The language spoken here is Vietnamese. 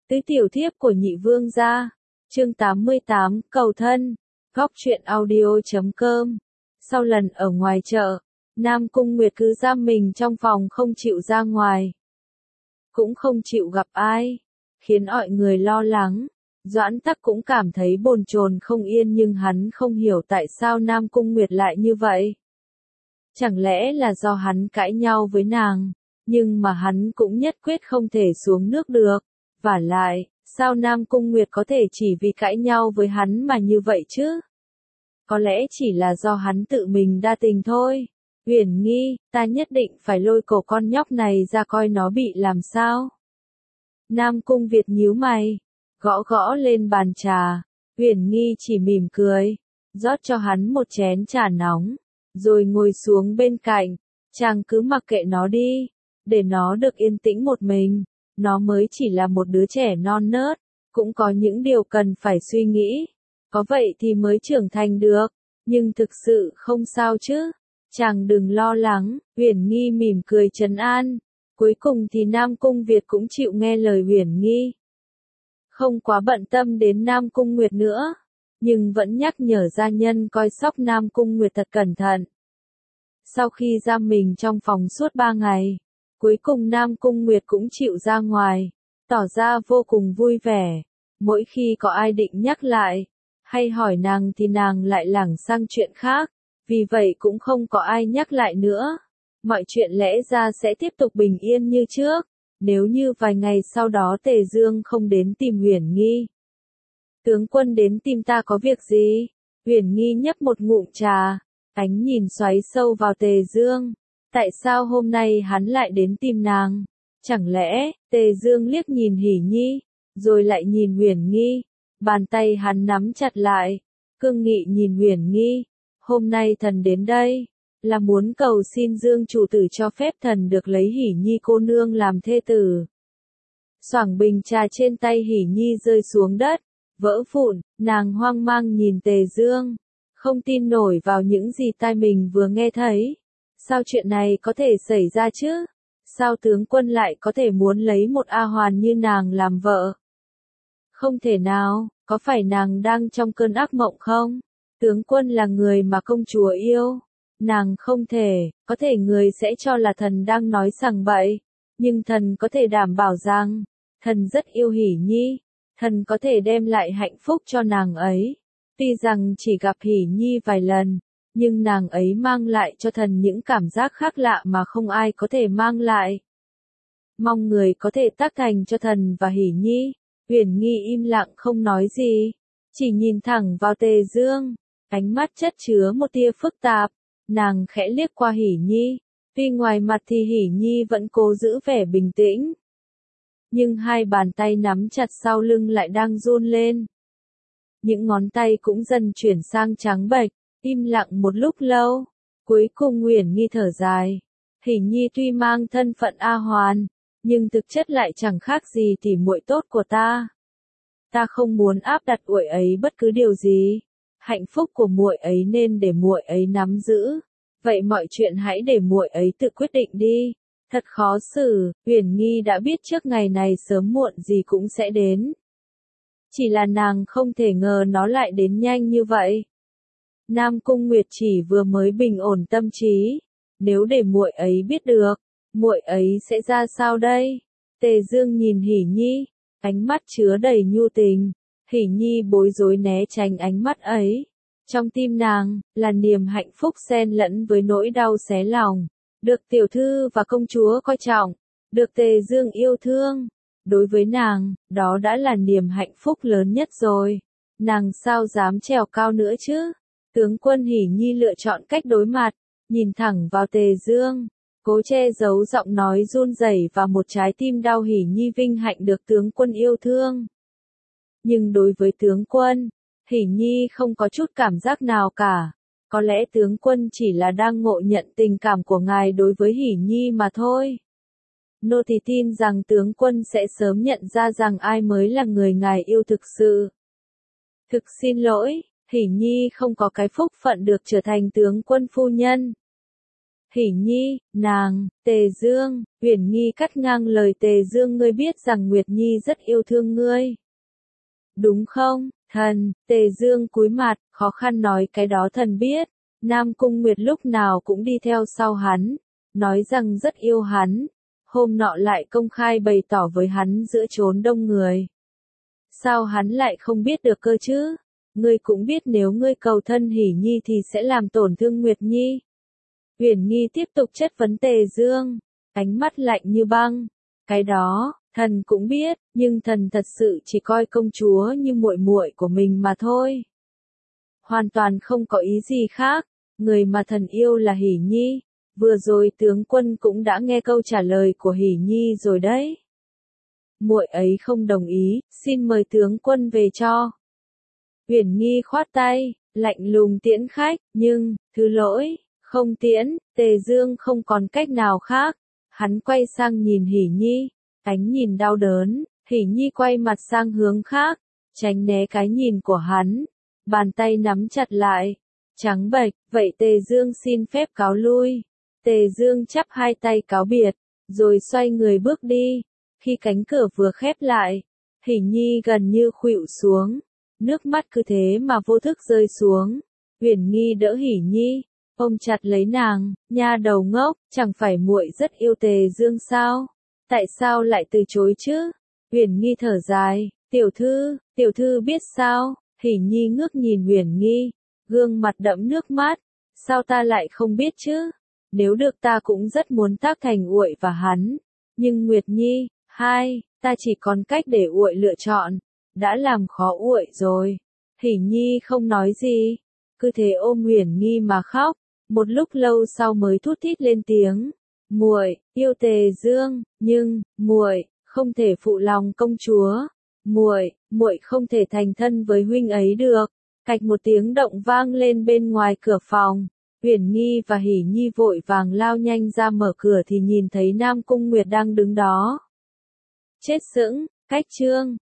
Tứ tiểu thiếp của nhị vương gia. Chương 88, cầu thân. Góc truyện audio.com. Sau lần ở ngoài chợ, Nam Cung Nguyệt cứ giam mình trong phòng không chịu ra ngoài. Cũng không chịu gặp ai, khiến mọi người lo lắng. Doãn Tắc cũng cảm thấy bồn chồn không yên, nhưng hắn không hiểu tại sao Nam Cung Nguyệt lại như vậy. Chẳng lẽ là do hắn cãi nhau với nàng, nhưng mà hắn cũng nhất quyết không thể xuống nước được. Vả lại, sao Nam Cung Nguyệt có thể chỉ vì cãi nhau với hắn mà như vậy chứ? Có lẽ chỉ là do hắn tự mình đa tình thôi. Uyển Nghi, ta nhất định phải lôi cổ con nhóc này ra coi nó bị làm sao. Nam Cung Việt nhíu mày, gõ gõ lên bàn trà. Uyển Nghi chỉ mỉm cười, rót cho hắn một chén trà nóng, rồi ngồi xuống bên cạnh. Chàng cứ mặc kệ nó đi, để nó được yên tĩnh một mình. Nó mới chỉ là một đứa trẻ non nớt, cũng có những điều cần phải suy nghĩ. Có vậy thì mới trưởng thành được, nhưng thực sự không sao chứ. Chàng đừng lo lắng, Uyển Nghi mỉm cười trấn an. Cuối cùng thì Nam Cung Việt cũng chịu nghe lời Uyển Nghi. Không quá bận tâm đến Nam Cung Nguyệt nữa, nhưng vẫn nhắc nhở gia nhân coi sóc Nam Cung Nguyệt thật cẩn thận. Sau khi giam mình trong phòng suốt 3 ngày, cuối cùng Nam Cung Nguyệt cũng chịu ra ngoài, tỏ ra vô cùng vui vẻ. Mỗi khi có ai định nhắc lại, hay hỏi nàng thì nàng lại lảng sang chuyện khác, vì vậy cũng không có ai nhắc lại nữa. Mọi chuyện lẽ ra sẽ tiếp tục bình yên như trước, nếu như vài ngày sau đó Tề Dương không đến tìm Uyển Nghi. Tướng quân đến tìm ta có việc gì? Uyển Nghi nhấp một ngụm trà, ánh nhìn xoáy sâu vào Tề Dương. Tại sao hôm nay hắn lại đến tìm nàng? Chẳng lẽ, Tề Dương liếc nhìn Hỉ Nhi, rồi lại nhìn Uyển Nghi. Bàn tay hắn nắm chặt lại, cương nghị nhìn Uyển Nghi. Hôm nay thần đến đây, là muốn cầu xin Dương chủ tử cho phép thần được lấy Hỉ Nhi cô nương làm thê tử. Xoảng bình trà trên tay Hỉ Nhi rơi xuống đất, vỡ vụn, nàng hoang mang nhìn Tề Dương, không tin nổi vào những gì tai mình vừa nghe thấy. Sao chuyện này có thể xảy ra chứ? Sao tướng quân lại có thể muốn lấy một A Hoàn như nàng làm vợ? Không thể nào, có phải nàng đang trong cơn ác mộng không? Tướng quân là người mà công chúa yêu. Nàng không thể, có thể người sẽ cho là thần đang nói sằng bậy. Nhưng thần có thể đảm bảo rằng, thần rất yêu Hỉ Nhi. Thần có thể đem lại hạnh phúc cho nàng ấy. Tuy rằng chỉ gặp Hỉ Nhi vài lần, nhưng nàng ấy mang lại cho thần những cảm giác khác lạ mà không ai có thể mang lại. Mong người có thể tác thành cho thần và Hỉ Nhi. Uyển Nghi im lặng không nói gì, chỉ nhìn thẳng vào Tề Dương, ánh mắt chất chứa một tia phức tạp. Nàng khẽ liếc qua Hỉ Nhi, tuy ngoài mặt thì Hỉ Nhi vẫn cố giữ vẻ bình tĩnh, nhưng hai bàn tay nắm chặt sau lưng lại đang run lên. Những ngón tay cũng dần chuyển sang trắng bệch. Im lặng một lúc lâu, cuối cùng Uyển Nghi thở dài. Hỉ Nhi tuy mang thân phận A Hoàn, nhưng thực chất lại chẳng khác gì tỉ muội tốt của ta. Ta không muốn áp đặt muội ấy bất cứ điều gì. Hạnh phúc của muội ấy nên để muội ấy nắm giữ. Vậy mọi chuyện hãy để muội ấy tự quyết định đi. Thật khó xử, Uyển Nghi đã biết trước ngày này sớm muộn gì cũng sẽ đến. Chỉ là nàng không thể ngờ nó lại đến nhanh như vậy. Nam Cung Nguyệt chỉ vừa mới bình ổn tâm trí, nếu để muội ấy biết được, muội ấy sẽ ra sao đây? Tề Dương nhìn Hỉ Nhi, ánh mắt chứa đầy nhu tình. Hỉ Nhi bối rối né tránh ánh mắt ấy. Trong tim nàng là niềm hạnh phúc xen lẫn với nỗi đau xé lòng, được tiểu thư và công chúa coi trọng, được Tề Dương yêu thương. Đối với nàng, đó đã là niềm hạnh phúc lớn nhất rồi. Nàng sao dám trèo cao nữa chứ? Tướng quân Hỉ Nhi lựa chọn cách đối mặt, nhìn thẳng vào Tề Dương, cố che giấu giọng nói run rẩy và một trái tim đau. Hỉ Nhi vinh hạnh được tướng quân yêu thương. Nhưng đối với tướng quân, Hỉ Nhi không có chút cảm giác nào cả. Có lẽ tướng quân chỉ là đang ngộ nhận tình cảm của ngài đối với Hỉ Nhi mà thôi. Nô tỳ tin rằng tướng quân sẽ sớm nhận ra rằng ai mới là người ngài yêu thực sự. Thực xin lỗi. Hỉ Nhi không có cái phúc phận được trở thành tướng quân phu nhân. Hỉ Nhi, nàng, Tề Dương, Uyển Nghi cắt ngang lời Tề Dương, ngươi biết rằng Nguyệt Nhi rất yêu thương ngươi. Đúng không, thần, Tề Dương cúi mặt, khó khăn nói cái đó thần biết. Nam Cung Nguyệt lúc nào cũng đi theo sau hắn, nói rằng rất yêu hắn. Hôm nọ lại công khai bày tỏ với hắn giữa chốn đông người. Sao hắn lại không biết được cơ chứ? Ngươi cũng biết nếu ngươi cầu thân Hỉ Nhi thì sẽ làm tổn thương Nguyệt Nhi. Uyển Nghi tiếp tục chất vấn Tề Dương, ánh mắt lạnh như băng. Cái đó, thần cũng biết, nhưng thần thật sự chỉ coi công chúa như muội muội của mình mà thôi. Hoàn toàn không có ý gì khác, người mà thần yêu là Hỉ Nhi. Vừa rồi tướng quân cũng đã nghe câu trả lời của Hỉ Nhi rồi đấy. Muội ấy không đồng ý, xin mời tướng quân về cho. Uyển Nghi khoát tay, lạnh lùng tiễn khách, nhưng, thứ lỗi, không tiễn. Tề Dương không còn cách nào khác. Hắn quay sang nhìn Hỉ Nhi, ánh nhìn đau đớn. Hỉ Nhi quay mặt sang hướng khác, tránh né cái nhìn của hắn. Bàn tay nắm chặt lại, trắng bệch, vậy Tề Dương xin phép cáo lui. Tề Dương chắp hai tay cáo biệt, rồi xoay người bước đi. Khi cánh cửa vừa khép lại, Hỉ Nhi gần như khuỵu xuống, nước mắt cứ thế mà vô thức rơi xuống. Uyển Nghi đỡ Hỉ Nhi, ôm chặt lấy nàng, nha đầu ngốc, chẳng phải muội rất yêu Tề Dương sao? Tại sao lại từ chối chứ? Uyển Nghi thở dài, tiểu thư biết sao? Hỉ Nhi ngước nhìn Uyển Nghi, gương mặt đẫm nước mắt, sao ta lại không biết chứ? Nếu được ta cũng rất muốn tác thành Uội và hắn, nhưng Nguyệt Nhi, ta chỉ còn cách để Uội lựa chọn, đã làm khó Uội rồi. Hỉ Nhi không nói gì, cứ thế ôm Uyển Nghi mà khóc, một lúc lâu sau mới thút thít lên tiếng, muội yêu Tề Dương, nhưng muội không thể phụ lòng công chúa, muội không thể thành thân với huynh ấy được. Cạch một tiếng động vang lên bên ngoài cửa phòng. Uyển Nghi và Hỉ Nhi vội vàng lao nhanh ra mở cửa thì nhìn thấy Nam Cung Nguyệt đang đứng đó. Chết sững, cách chương.